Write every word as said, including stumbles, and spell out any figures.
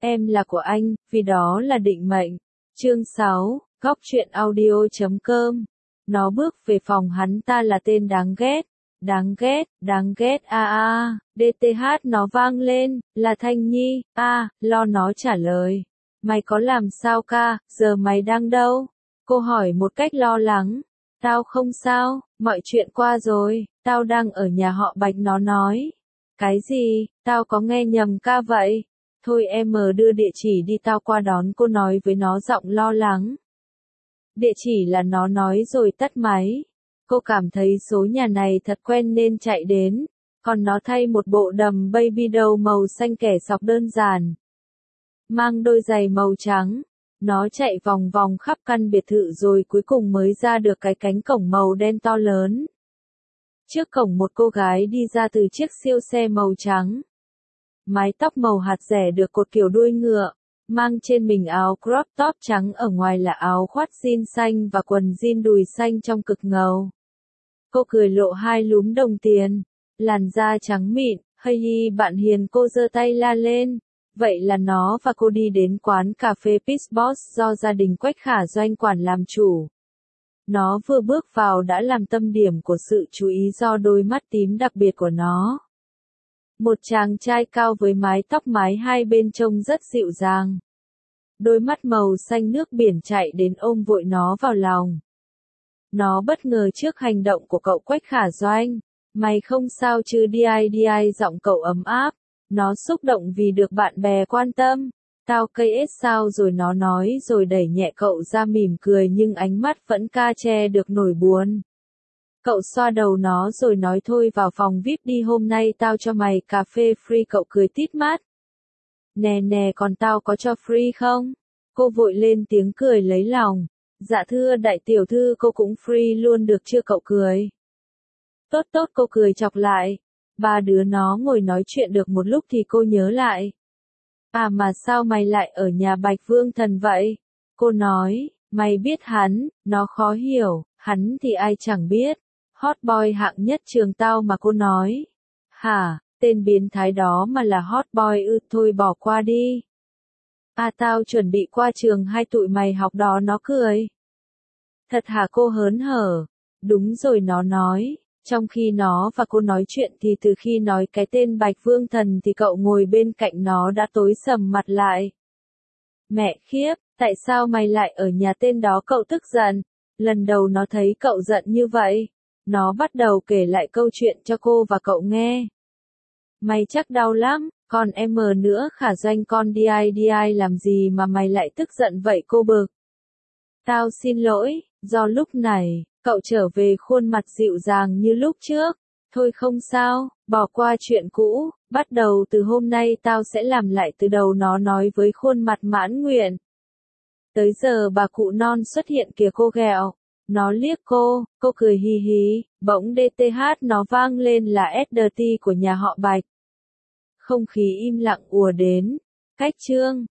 Em là của anh, vì đó là định mệnh. Chương sáu, góc truyện audio chấm com. Nó bước về phòng hắn ta là tên đáng ghét. Đáng ghét, đáng ghét a a, đê tê hát nó vang lên, là Thanh Nhi, a, lo nó trả lời. Mày có làm sao ca, giờ mày đang đâu? Cô hỏi một cách lo lắng. Tao không sao, mọi chuyện qua rồi, tao đang ở nhà họ Bạch nó nói. Cái gì, tao có nghe nhầm ca vậy? Thôi em đưa địa chỉ đi tao qua đón cô nói với nó giọng lo lắng. Địa chỉ là nó nói rồi tắt máy. Cô cảm thấy số nhà này thật quen nên chạy đến, còn nó thay một bộ đầm baby doll màu xanh kẻ sọc đơn giản. Mang đôi giày màu trắng, nó chạy vòng vòng khắp căn biệt thự rồi cuối cùng mới ra được cái cánh cổng màu đen to lớn. Trước cổng một cô gái đi ra từ chiếc siêu xe màu trắng. Mái tóc màu hạt rẻ được cột kiểu đuôi ngựa, mang trên mình áo crop top trắng ở ngoài là áo khoác jean xanh và quần jean đùi xanh trong cực ngầu. Cô cười lộ hai lúm đồng tiền, làn da trắng mịn, hey hi bạn hiền cô giơ tay la lên. Vậy là nó và cô đi đến quán cà phê Peach Boss do gia đình Quách Khả Doanh quản làm chủ. Nó vừa bước vào đã làm tâm điểm của sự chú ý do đôi mắt tím đặc biệt của nó. Một chàng trai cao với mái tóc mái hai bên trông rất dịu dàng. Đôi mắt màu xanh nước biển chạy đến ôm vội nó vào lòng. Nó bất ngờ trước hành động của cậu Quách Khả Doanh. Mày không sao chứ đi ai đi ai giọng cậu ấm áp. Nó xúc động vì được bạn bè quan tâm. Tao cây ết sao rồi nó nói rồi đẩy nhẹ cậu ra mỉm cười nhưng ánh mắt vẫn ca che được nỗi buồn. Cậu xoa đầu nó rồi nói thôi vào phòng vi ai pi đi hôm nay tao cho mày cà phê free cậu cười tít mắt. Nè nè còn tao có cho free không? Cô vội lên tiếng cười lấy lòng. Dạ thưa đại tiểu thư cô cũng free luôn được chưa cậu cười. Tốt tốt cô cười chọc lại. Ba đứa nó ngồi nói chuyện được một lúc thì cô nhớ lại. À mà sao mày lại ở nhà Bạch Vương Thần vậy? Cô nói, mày biết hắn, nó khó hiểu, hắn thì ai chẳng biết. Hot boy hạng nhất trường tao mà cô nói. Hả, tên biến thái đó mà là hot boy ư thôi bỏ qua đi. À tao chuẩn bị qua trường hai tụi mày học đó nó cười. Thật hả cô hớn hở? Đúng rồi nó nói. Trong khi nó và cô nói chuyện thì từ khi nói cái tên Bạch Vương Thần thì cậu ngồi bên cạnh nó đã tối sầm mặt lại. Mẹ khiếp, tại sao mày lại ở nhà tên đó cậu tức giận? Lần đầu nó thấy cậu giận như vậy. Nó bắt đầu kể lại câu chuyện cho cô và cậu nghe. Mày chắc đau lắm, còn em nữa Khả Doanh con đi ai đi ai làm gì mà mày lại tức giận vậy cô bực. Tao xin lỗi, do lúc này, cậu trở về khuôn mặt dịu dàng như lúc trước. Thôi không sao, bỏ qua chuyện cũ, bắt đầu từ hôm nay tao sẽ làm lại từ đầu nó nói với khuôn mặt mãn nguyện. Tới giờ bà cụ non xuất hiện kìa cô ghẹo. Nó liếc cô, cô cười hì hì, bỗng đê tê hát nó vang lên là ét đê tê của nhà họ Bạch. Không khí im lặng ùa đến. Cách chương